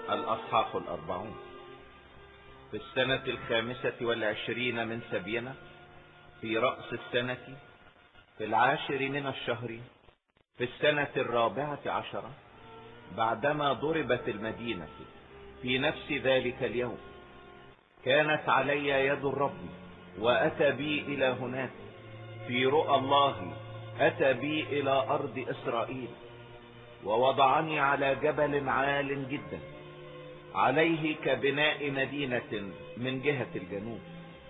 الأصحاح 40. في السنة 25 من سبينا، في رأس السنة، في 10 من الشهر، في السنة 14، بعدما ضربت المدينة في نفس ذلك اليوم، كانت علي يد الرب وأتى بي إلى هناك في رؤى الله، أتى بي إلى أرض إسرائيل، ووضعني على جبل عال جدا عليه كبناء مدينة من جهة الجنوب.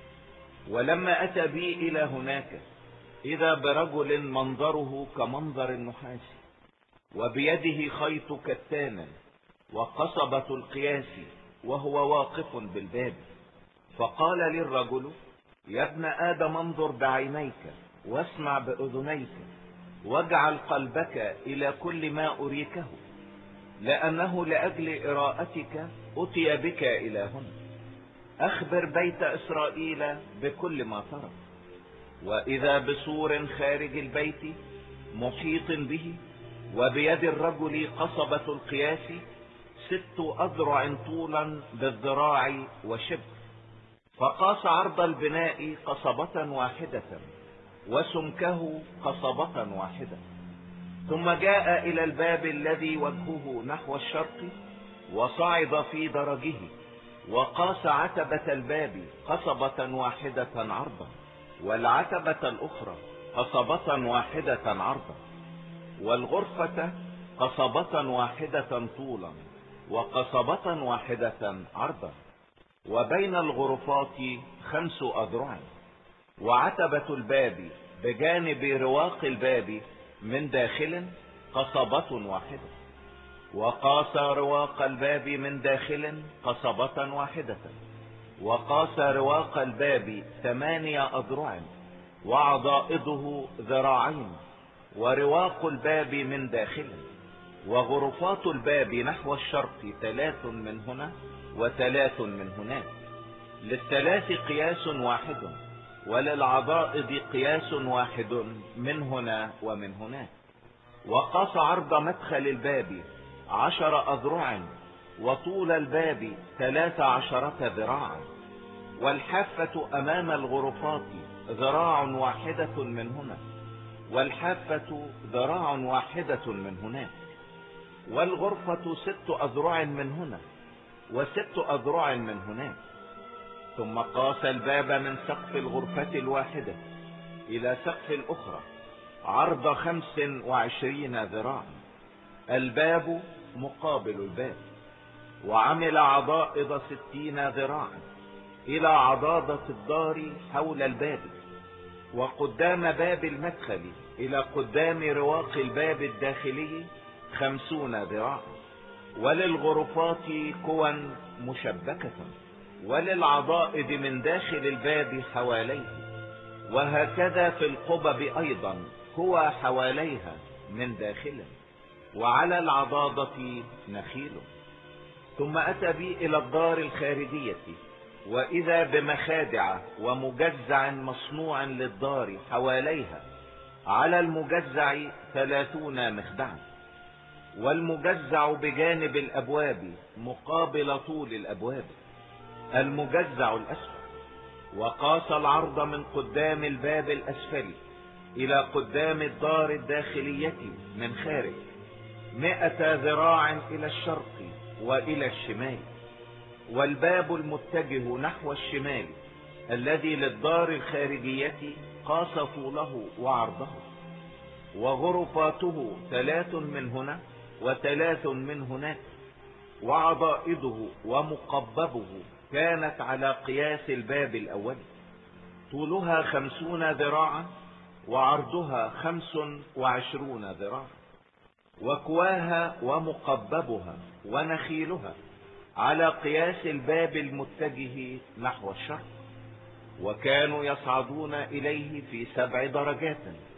ولما أتى بي إلى هناك، إذا برجل منظره كمنظر النحاس، وبيده خيط كتان وقصبة القياس، وهو واقف بالباب. فقال للرجل: يا ابن آدم، انظر بعينيك واسمع بأذنيك، واجعل قلبك إلى كل ما أريكه، لأنه لأجل إراءتك أتي بك إلى هنا. أخبر بيت إسرائيل بكل ما ترى. وإذا بسور خارج البيت محيط به، وبيد الرجل قصبة القياس 6 أذرع طولا بالذراع وشبر. فقاس عرض البناء قصبة واحدة، وسمكه قصبة واحدة. ثم جاء إلى الباب الذي وجهه نحو الشرق، وصعد في درجه، وقاس عتبة الباب قصبة واحدة عرضا، والعتبة الأخرى قصبة واحدة عرضا، والغرفة قصبة واحدة طولا، وقصبة واحدة عرضا، وبين الغرفات 5 أذرع. وعتبة الباب بجانب رواق الباب من داخل قصبة واحدة. وقاس رواق الباب من داخل قصبة واحدة. وقاس رواق الباب 8 أذرع، وعضائده 2 ذراعين، ورواق الباب من داخل. وغرفات الباب نحو الشرق 3 من هنا و3 من هناك، للثلاث قياس واحد، وللعضائد قياس واحد من هنا ومن هناك. وقاس عرض مدخل الباب 10 أذرع، وطول الباب 13 ذراعا. والحافة أمام الغرفات 1 ذراع من هنا، والحافة 1 ذراع من هناك. والغرفة 6 أذرع من هنا، و6 أذرع من هناك. ثم قاس الباب من سقف الغرفة الواحدة إلى سقف الأخرى عرض 25 ذراعا، الباب مقابل الباب. وعمل عضائد 60 ذراعا إلى عضادة الدار حول الباب، وقدام باب المدخل إلى قدام رواق الباب الداخلي 50 ذراعا. وللغرفات كوى مشبكة، وللعضائد من داخل الباب حواليه، وهكذا في القبب أيضا كوى حواليها من داخله، وعلى العضادة نخيل. ثم أتى بي إلى الدار الخارجية، وإذا بمخادع ومجزع مصنوع للدار حواليها، على المجزع 30 مخدعا. والمجزع بجانب الأبواب مقابل طول الأبواب، المجزع الأسفل. وقاس العرض من قدام الباب الأسفل إلى قدام الدار الداخلية من خارج 100 ذراع إلى الشرق وإلى الشمال. والباب المتجه نحو الشمال الذي للدار الخارجية قاس طوله وعرضه. وغرفاته 3 من هنا و3 من هناك. وعضائده ومقببه كانت على قياس الباب الأول، طولها 50 ذراعا، وعرضها 25 ذراعا. وكواها ومقببها ونخيلها على قياس الباب المتجه نحو الشرق. وكانوا يصعدون إليه في 7 درجات،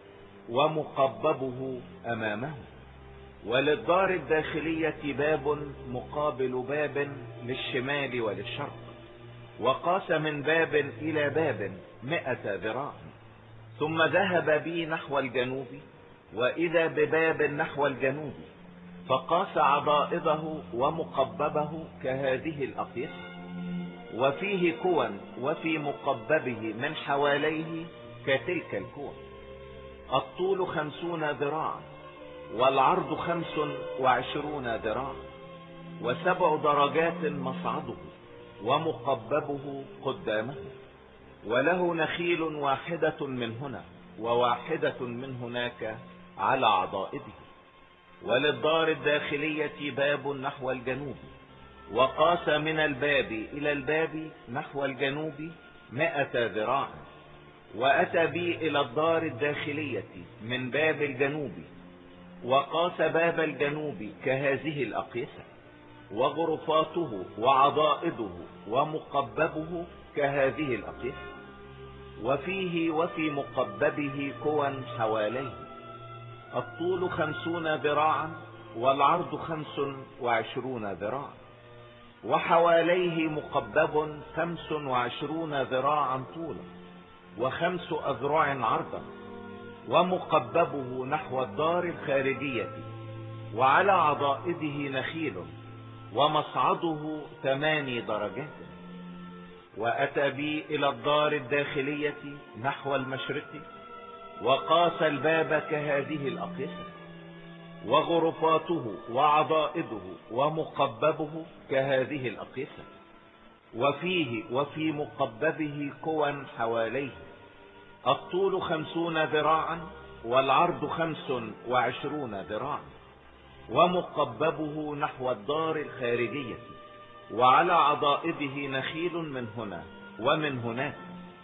ومقببه أمامه. وللدار الداخلية باب مقابل باب للشمال وللشرق. وقاس من باب إلى باب 100 ذراع. ثم ذهب بي نحو الجنوب، وإذا بباب نحو الجنوب، فقاس عضائضه ومقببه كهذه الأقيسة، وفيه كوى وفي مقببه من حواليه كتلك الكوى. الطول 50 ذراعا، والعرض 25 ذراعا، و7 درجات مصعده، ومقببه قدامه. وله نخيل واحدة من هنا وواحدة من هناك على عضائده. وللدار الداخلية باب نحو الجنوب، وقاس من الباب إلى الباب نحو الجنوب 100 ذراع. وأتى بي إلى الدار الداخلية من باب الجنوب، وقاس باب الجنوب كهذه الأقيسة، وغرفاته وعضائده ومقببه كهذه الأقيسة. وفيه وفي مقببه كوى حواليه. الطول 50 ذراعا، والعرض 25 ذراعا، وحواليه مقبب 25 ذراعا طولا، و5 أذرع عرضا، ومقببه نحو الدار الخارجية، وعلى عضائده نخيل، ومصعده 8 درجات. وأتى بي إلى الدار الداخلية نحو المشرق، وقاس الباب كهذه الأقيسة، وغرفاته وعضائده ومقببه كهذه الأقيسة. وفيه وفي مقببه كوى حواليه. الطول 50 ذراعا، والعرض 25 ذراعا، ومقببه نحو الدار الخارجية، وعلى عضائده نخيل من هنا ومن هناك،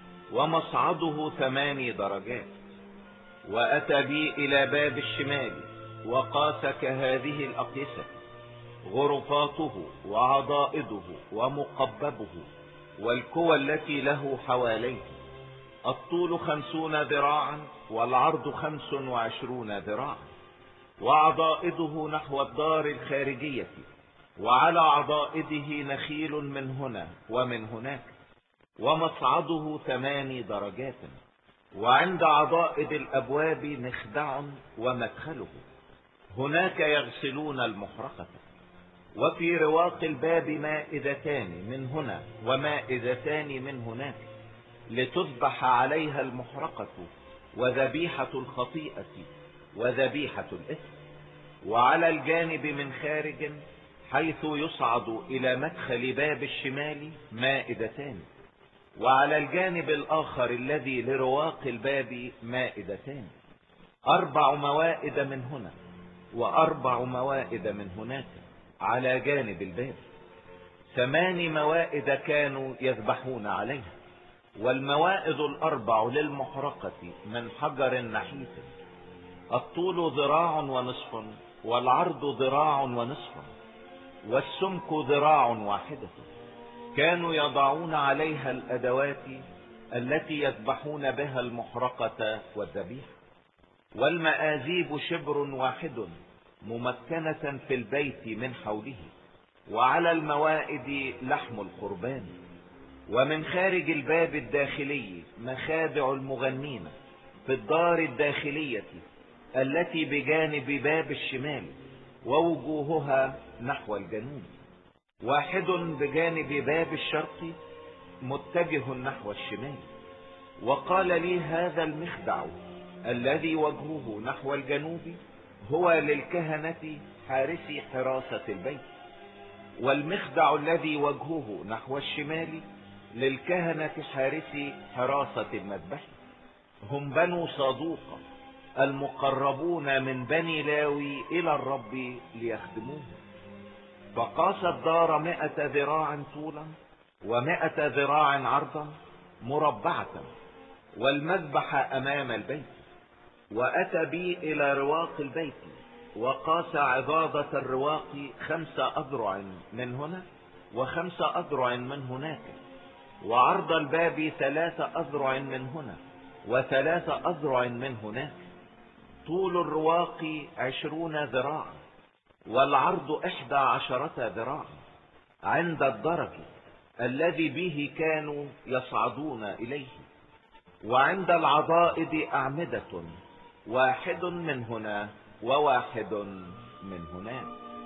ومصعده 8 درجات. وأتى بي إلى باب الشمال، وقاس كهذه الأقيسة، غرفاته وعضائده ومقببه، والكوى التي له حواليه. الطول 50 ذراعا، والعرض 25 ذراعا، وعضائده نحو الدار الخارجية، وعلى عضائده نخيل من هنا ومن هناك، ومصعده 8 درجات. وعند عضائد الأبواب مخدع ومدخله، هناك يغسلون المحرقة. وفي رواق الباب مائدتان من هنا ومائدتان من هناك، لتذبح عليها المحرقة وذبيحة الخطيئة وذبيحة الإثم. وعلى الجانب من خارج حيث يصعد إلى مدخل باب الشمال مائدتان، وعلى الجانب الآخر الذي لرواق الباب مائدتان، 4 موائد من هنا و4 موائد من هناك على جانب الباب. 8 موائد كانوا يذبحون عليها، والموائد 4 للمحرقة من حجر نحيس. الطول 1.5 ذراع، والعرض 1.5 ذراع، والسمك 1 ذراع. كانوا يضعون عليها الأدوات التي يذبحون بها المحرقة والذبيحة. والمآذيب 1 شبر ممكنة في البيت من حوله، وعلى الموائد لحم القربان. ومن خارج الباب الداخلي مخادع المغنين في الدار الداخلية التي بجانب باب الشمال، ووجوهها نحو الجنوب، 1 بجانب باب الشرق متجه نحو الشمال. وقال لي: هذا المخدع الذي وجهه نحو الجنوب هو للكهنة حارسي حراسة البيت، والمخدع الذي وجهه نحو الشمال للكهنة حارسي حراسة المذبح، هم بنو صادوق المقربون من بني لاوي إلى الرب ليخدموه. فقاس الدار 100 ذراع طولا و100 ذراع عرضا مربعة، والمذبح أمام البيت. وأتى بي إلى رواق البيت، وقاس عضادة الرواق 5 أذرع من هنا و5 أذرع من هناك، وعرض الباب 3 أذرع من هنا و3 أذرع من هناك. طول الرواق 20 ذراعا، والعرض 11 ذراعا، عند الدرج الذي به كانوا يصعدون إليه. وعند العضائد أعمدة، 1 من هنا و1 من هناك.